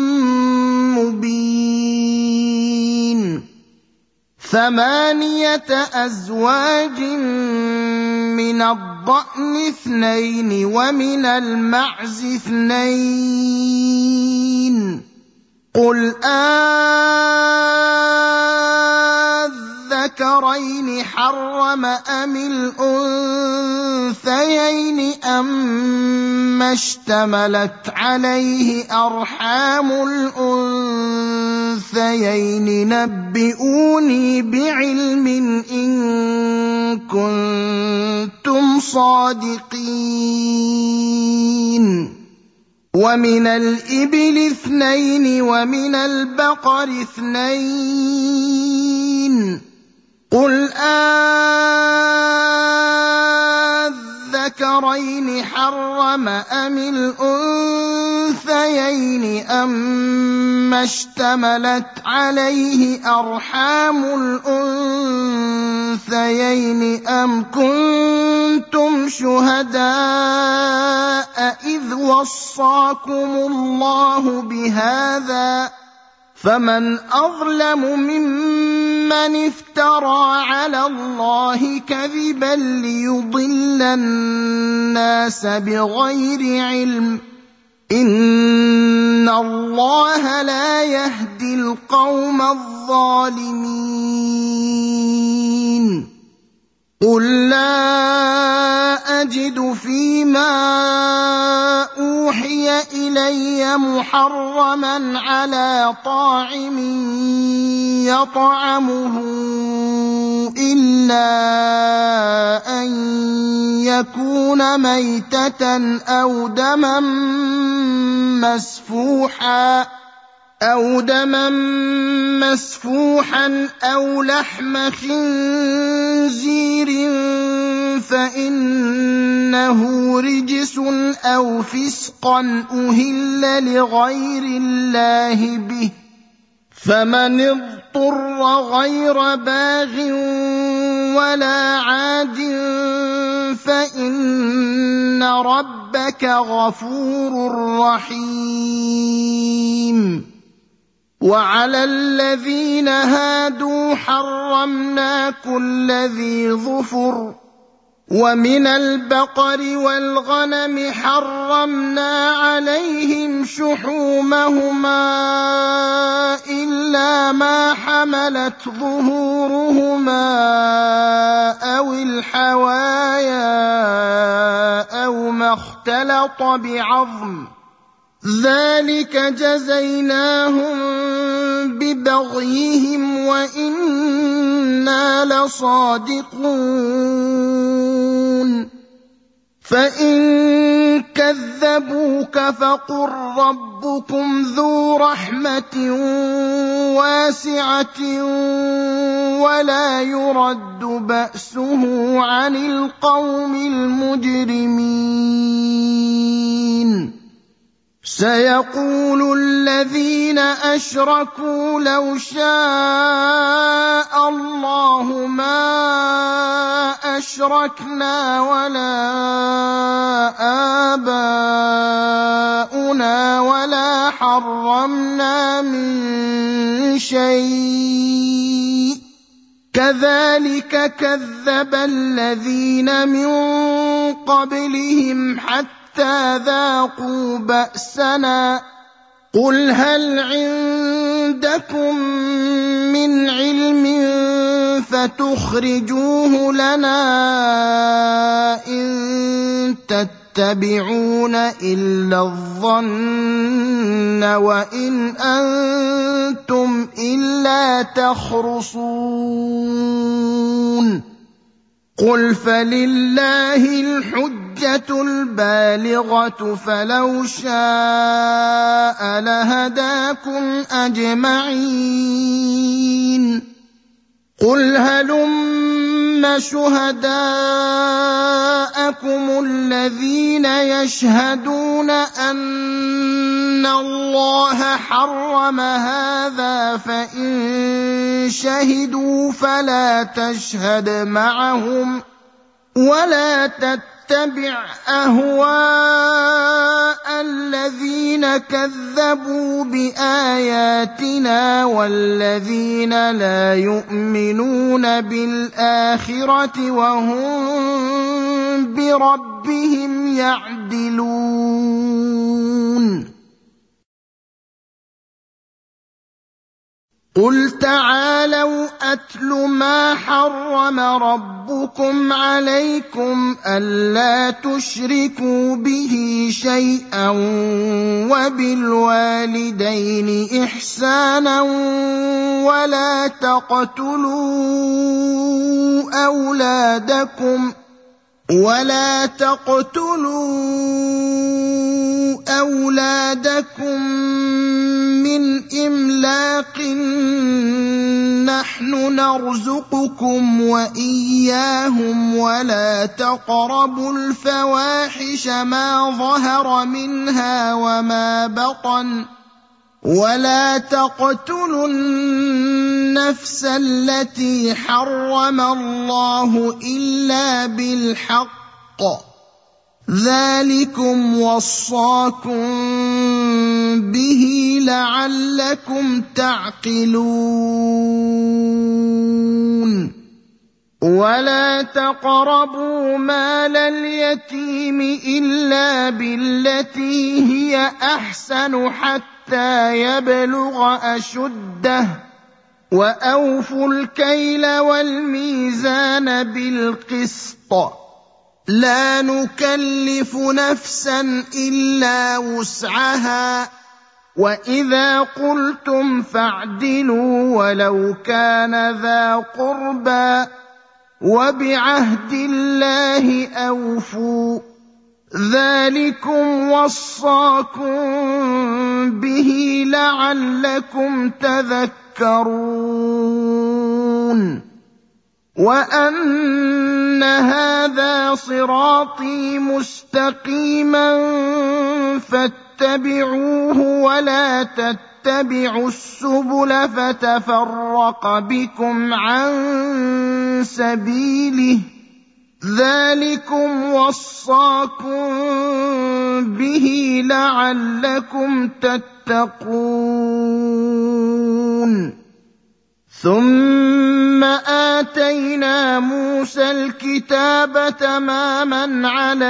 مبين 8 أزواج من الضأن 2 ومن المعز 2 قل أذكرين حرم أم الأنثيين أما اشتملت عليه أرحام الأنثيين نبئوني بعلم إن كنتم صادقين ومن الإبل 2 ومن البقر 2 قل أذكرين حرم أم الأنثيين أما اشتملت عليه أرحام الأنثيين أم كنتم شهداء إذ وصاكم الله بهذا فمن أظلم ممن افترى على الله كذبا ليضل الناس بغير علم إن الله لا يهدي القوم الظالمين قل لا أجد فيما أوحي إلي محرما على طاعم يطعمه إلا أن يكون ميتة أو دما مسفوحا أو لحم خنزير فإنه رجس أو فسقا أهل لغير الله به فمن اضطر غير باغ ولا عاد فإن ربك غفور رحيم وعلى الذين هادوا حرمنا كل ذي ظفر ومن البقر والغنم حرمنا عليهم شحومهما إلا ما حملت ظهورهما أو الحوايا أو ما اختلط بعظم ذلك جزيناهم ببغيهم وإنا لصادقون فإن كذبوك فقل ربكم ذو رحمة واسعة ولا يرد بأسه عن القوم المجرمين سيقول الذين أشركوا لو شاء الله ما أشركنا ولا آباؤنا ولا حرمنا من شيء كذلك كذب الذين من قبلهم حتى ذاقوا بأسنا قل هل عندكم من علم فتخرجوه لنا إن تتبعون إلا الظن وإن أنتم إلا تخرصون قل فلله الحجة البالغة فلو شاء لهداكم أجمعين قل هلم شهداءكم الذين يشهدون أن الله حرم هذا فإن شهدوا فلا تشهد معهم ولا تتبع أهواء الذين كذبوا بآياتنا والذين لا يؤمنون بالآخرة وهم بربهم يعدلون قل تعالوا أتل ما حرم ربكم عليكم ألا تشركوا به شيئا وبالوالدين إحسانا ولا تقتلوا أولادكم من إملاق نحن نرزقكم وإياهم ولا تقربوا الفواحش ما ظهر منها وما بطن ولا تقتلوا النفس التي حرم الله إلا بالحق ذلكم وصاكم به لعلكم تعقلون ولا تقربوا مال اليتيم إلا بالتي هي أحسن حتى يبلغ أشده وأوفوا الكيل والميزان بالقسط لا نكلف نفسا إلا وسعها وإذا قلتم فاعدلوا ولو كان ذا قربى وبعهد الله أوفوا ذلكم وصاكم به لعلكم تذكرون وأن هذا صراطي مستقيما فاتبعوه ولا تتبعوا السبل فتفرق بكم عن سبيله ذلكم وصاكم به لعلكم تتقون ثم آتينا موسى الكتاب تماما على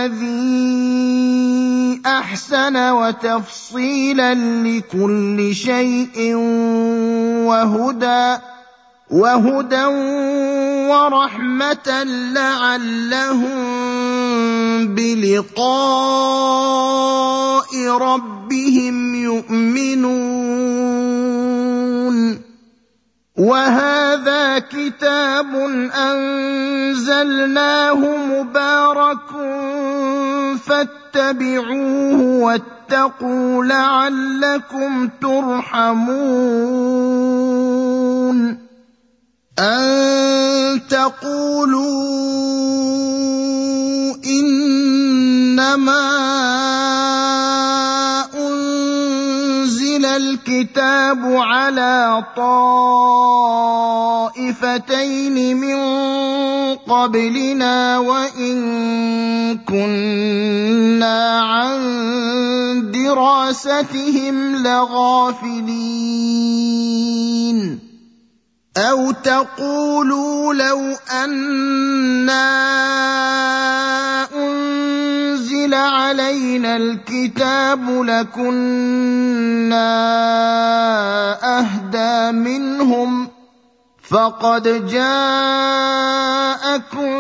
الذي أحسن وتفصيلا لكل شيء وهدى ورحمة لعلهم بلقاء ربهم يؤمنون وهذا كتاب أنزلناه مبارك فاتبعوه واتقوا لعلكم ترحمون أن تقولوا إنما أنزل الكتاب على طائفتين من قبلنا وإن كنا عن دراستهم لغافلين أو تقولوا لو أنا أنزل علينا الكتاب لكنا أهدى منهم فقد جاءكم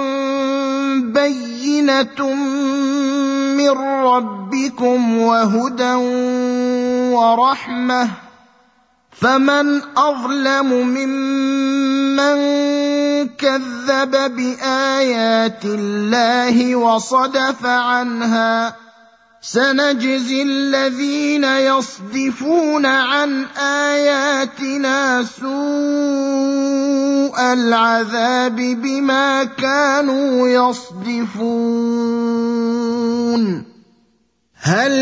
بينة من ربكم وهدى ورحمة فمن أظلم ممن كذب بآيات الله وصدف عنها سنجزي الذين يصدفون عن آياتنا سوء سوء العذاب بما كانوا يصدفون هل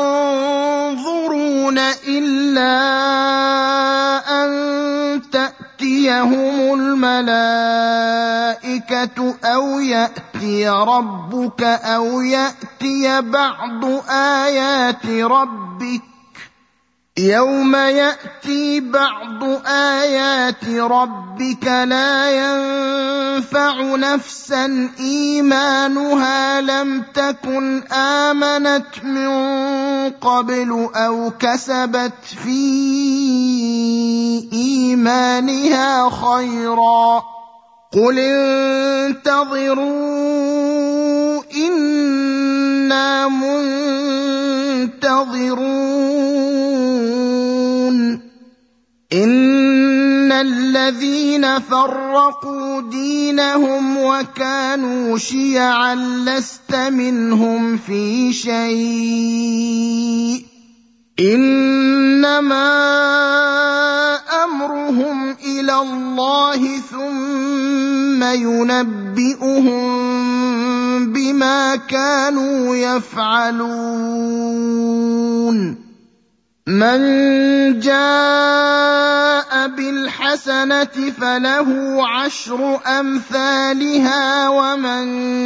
ينظرون إلا أن تأتيهم الملائكة أو يأتي ربك أو يأتي بعض آيات ربك يوم يأتي بعض آيات ربك لا ينفع نفسا إيمانها لم تكن آمنت من قبل أو كسبت في إيمانها خيرا قل انتظروا إنا منتظرون إن الذين فرقوا دينهم وكانوا شيعا لست منهم في شيء إنما أمرهم إلى الله ثم ينبئهم بما كانوا يفعلون من جاء بالحسنة فله 10 أمثالها ومن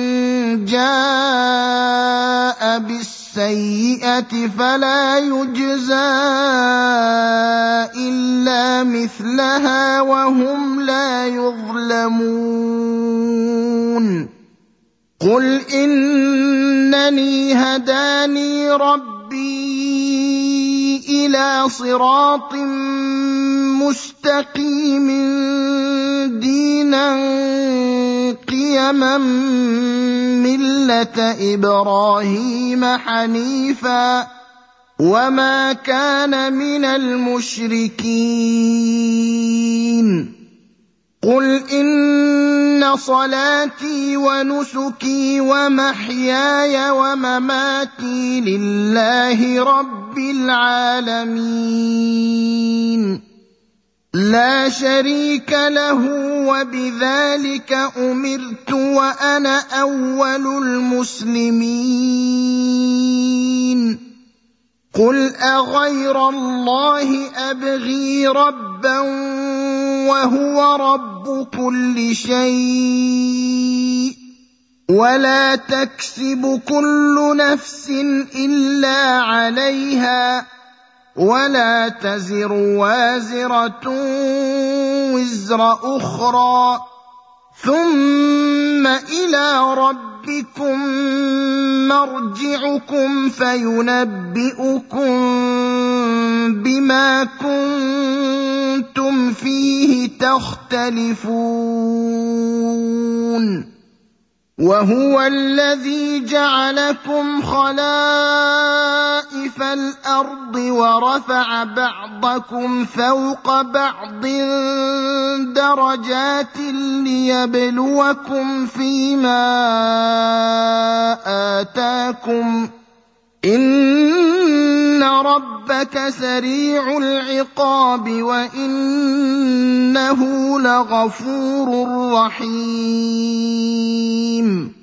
جاء بالسيئة فلا يجزى إلا مثلها وهم لا يظلمون قل إنني هداني ربي إلى صراط مستقيم دينا قيما ملة إبراهيم حنيفا وما كان من المشركين قل إن صلاتي ونسكي ومحياي ومماتي لله رب العالمين لا شريك له وبذلك أمرت وأنا أول المسلمين قل أغير الله أبغي ربا وهو رب كل شيء ولا تكسب كل نفس إلا عليها ولا تزر وازرة وزر أخرى ثم إلى ربكم مرجعكم فينبئكم بما كنتم فيه تختلفون وهو الذي جعلكم خلائف الأرض ورفع بعضكم فوق بعض درجات ليبلوكم فيما آتاكم إن ربك سريع العقاب وإنه لغفور رحيم